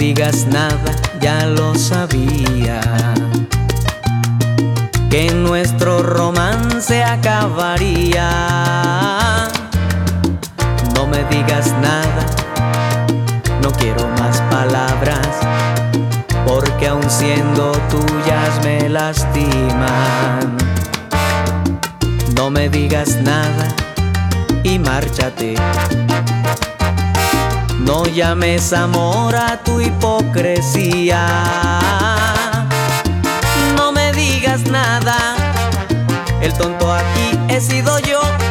digas nada, ya lo sabía, que nuestro romance acabaría. No me digas nada, no quiero más palabras, porque aun siendo tuyas me lastiman. No me digas nada y márchate. No llames amor a tu hipocresía. No me digas nada, el tonto aquí he sido yo.